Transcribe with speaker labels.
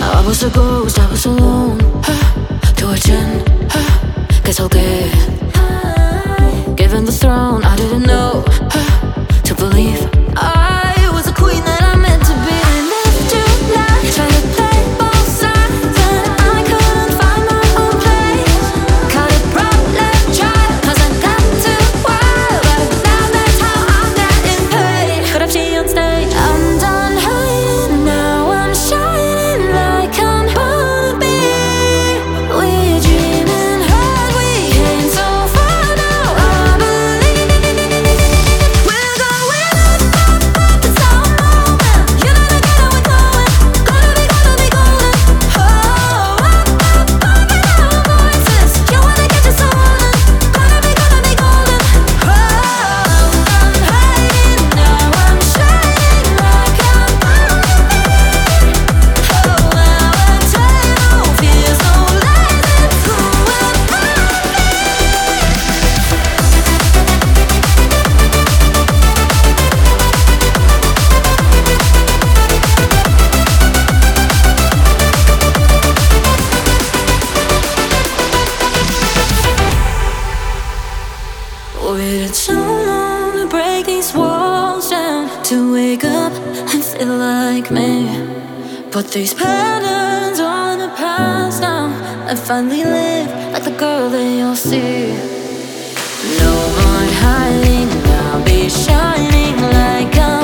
Speaker 1: I was a ghost, I was alone. Torching, guess I'll get given the throne. I didn't know to believe I was a queen that I meant to be. Lived to lie, try to play both sides, and I couldn't find my own place. Cut it probably try, 'cause I got too wild. But now that's how I'm getting paid. Could have she on stage? I'm done hiding, now I'm shining like I'm born to be. We're dreaming hard, we came so far now. I believe we're going up, it's our moment. You know the way that we're going, gonna be golden. Oh, up, up in our voices. You wanna get your soul on, gonna be golden. Oh, I'm done hiding, now I'm shining like I'm born to be. Oh, our table feels so light, it's who we're waited so long to break these walls down, to wake up and feel like me. Put these patterns all in the past now, and finally live like the girl they all see. No more hiding, I'll be shining like I'm